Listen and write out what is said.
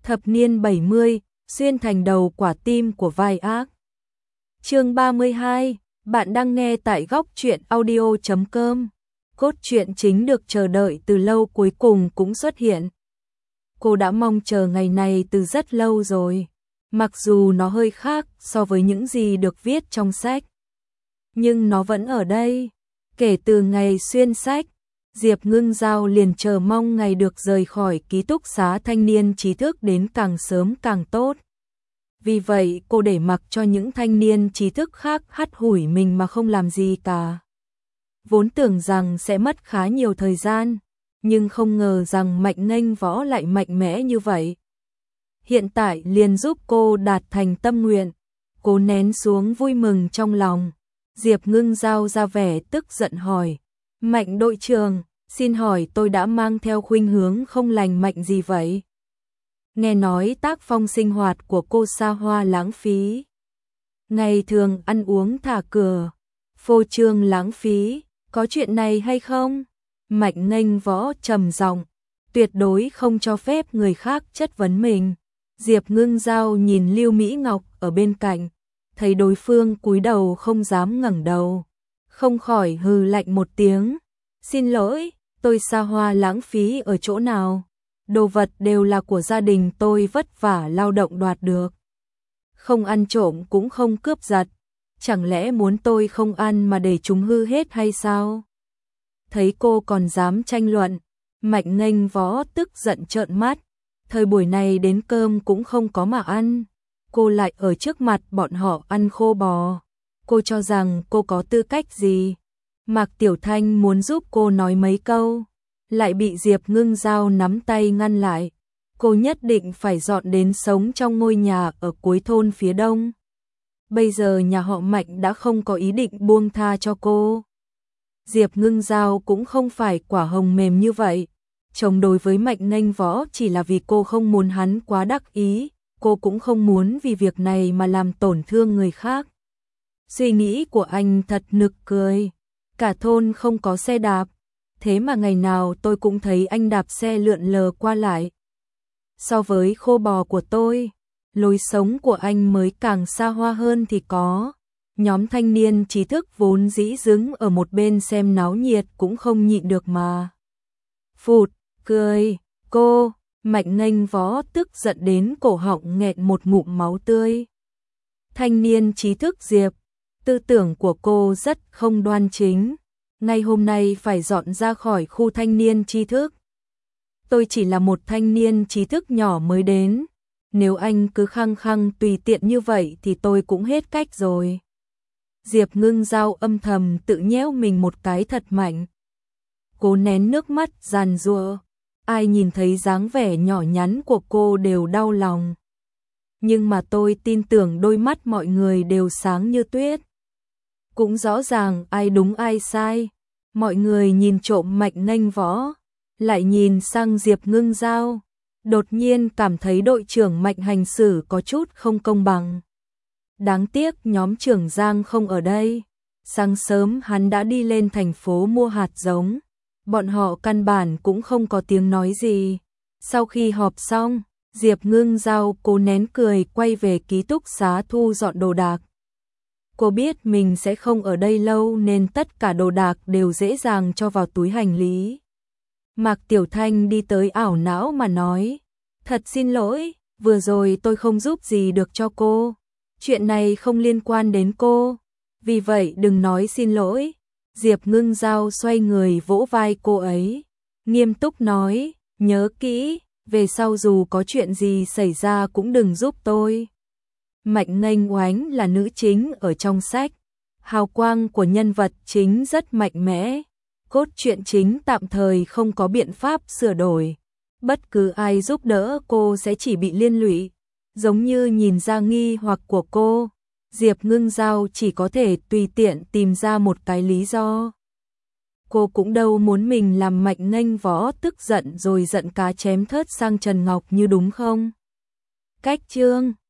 Thập niên 70, xuyên thành đầu quả tim của vai ác. Chương 32, bạn đang nghe tại góc truyện audio.com. Cốt truyện chính được chờ đợi từ lâu cuối cùng cũng xuất hiện. Cô đã mong chờ ngày này từ rất lâu rồi, mặc dù nó hơi khác so với những gì được viết trong sách. Nhưng nó vẫn ở đây. Kể từ ngày xuyên sách, Diệp Ngưng Giao liền chờ mong ngày được rời khỏi ký túc xá thanh niên trí thức đến càng sớm càng tốt. Vì vậy cô để mặc cho những thanh niên trí thức khác hắt hủi mình mà không làm gì cả. Vốn tưởng rằng sẽ mất khá nhiều thời gian, nhưng không ngờ rằng Mạnh Nghênh Võ lại mạnh mẽ như vậy. Hiện tại liền giúp cô đạt thành tâm nguyện, cô nén xuống vui mừng trong lòng. Diệp Ngưng Giao ra vẻ tức giận hỏi, Mạnh đội trưởng, xin hỏi tôi đã mang theo khuynh hướng không lành mạnh gì vậy? Nghe nói tác phong sinh hoạt của cô xa hoa lãng phí. Ngày thường ăn uống thả cửa, phô trương lãng phí, có chuyện này hay không? Mạnh Nghênh Võ trầm giọng, tuyệt đối không cho phép người khác chất vấn mình. Diệp Ngưng Giao nhìn Lưu Mỹ Ngọc ở bên cạnh, thấy đối phương cúi đầu không dám ngẩng đầu, không khỏi hừ lạnh một tiếng. Xin lỗi, tôi xa hoa lãng phí ở chỗ nào? Đồ vật đều là của gia đình tôi vất vả lao động đoạt được. Không ăn trộm cũng không cướp giật. Chẳng lẽ muốn tôi không ăn mà để chúng hư hết hay sao? Thấy cô còn dám tranh luận, Mạnh Nghênh Võ tức giận trợn mắt. Thời buổi này đến cơm cũng không có mà ăn. Cô lại ở trước mặt bọn họ ăn khô bò. Cô cho rằng cô có tư cách gì? Mạc Tiểu Thanh muốn giúp cô nói mấy câu, lại bị Diệp Ngưng Giao nắm tay ngăn lại. Cô nhất định phải dọn đến sống trong ngôi nhà ở cuối thôn phía đông. Bây giờ nhà họ Mạnh đã không có ý định buông tha cho cô. Diệp Ngưng Giao cũng không phải quả hồng mềm như vậy. Chống đối với Mạnh Nghênh Võ chỉ là vì cô không muốn hắn quá đắc ý, cô cũng không muốn vì việc này mà làm tổn thương người khác. Suy nghĩ của anh thật nực cười. Cả thôn không có xe đạp, thế mà ngày nào tôi cũng thấy anh đạp xe lượn lờ qua lại. So với khô bò của tôi, lối sống của anh mới càng xa hoa hơn thì có. Nhóm thanh niên trí thức vốn dĩ đứng ở một bên xem náo nhiệt cũng không nhịn được mà phụt cười. Cô, Mạnh Nghênh Võ tức giận đến cổ họng nghẹn một ngụm máu tươi. Thanh niên trí thức Diệp, tư tưởng của cô rất không đoan chính. Ngay hôm nay phải dọn ra khỏi khu thanh niên trí thức. Tôi chỉ là một thanh niên trí thức nhỏ mới đến. Nếu anh cứ khăng khăng tùy tiện như vậy thì tôi cũng hết cách rồi. Diệp Ngưng Giao âm thầm tự nhéo mình một cái thật mạnh. Cô nén nước mắt giàn giụa. Ai nhìn thấy dáng vẻ nhỏ nhắn của cô đều đau lòng. Nhưng mà tôi tin tưởng đôi mắt mọi người đều sáng như tuyết. Cũng rõ ràng ai đúng ai sai. Mọi người nhìn trộm Mạnh Nghênh Võ, lại nhìn sang Diệp Ngưng Giao. Đột nhiên cảm thấy đội trưởng Mạnh hành xử có chút không công bằng. Đáng tiếc nhóm trưởng Giang không ở đây. Sáng sớm hắn đã đi lên thành phố mua hạt giống. Bọn họ căn bản cũng không có tiếng nói gì. Sau khi họp xong, Diệp Ngưng Giao cố nén cười quay về ký túc xá thu dọn đồ đạc. Cô biết mình sẽ không ở đây lâu nên tất cả đồ đạc đều dễ dàng cho vào túi hành lý. Mạc Tiểu Thanh đi tới ảo não mà nói, thật xin lỗi, vừa rồi tôi không giúp gì được cho cô. Chuyện này không liên quan đến cô, vì vậy đừng nói xin lỗi. Diệp Ngưng Giao xoay người vỗ vai cô ấy, nghiêm túc nói, nhớ kỹ, về sau dù có chuyện gì xảy ra cũng đừng giúp tôi. Mạnh Nghênh Oánh là nữ chính ở trong sách. Hào quang của nhân vật chính rất mạnh mẽ. Cốt truyện chính tạm thời không có biện pháp sửa đổi. Bất cứ ai giúp đỡ cô sẽ chỉ bị liên lụy. Giống như nhìn ra nghi hoặc của cô, Diệp Ngưng Giao chỉ có thể tùy tiện tìm ra một cái lý do. Cô cũng đâu muốn mình làm Mạnh Nghênh Võ tức giận rồi giận cá chém thớt sang Trần Ngọc như đúng không? Cách chương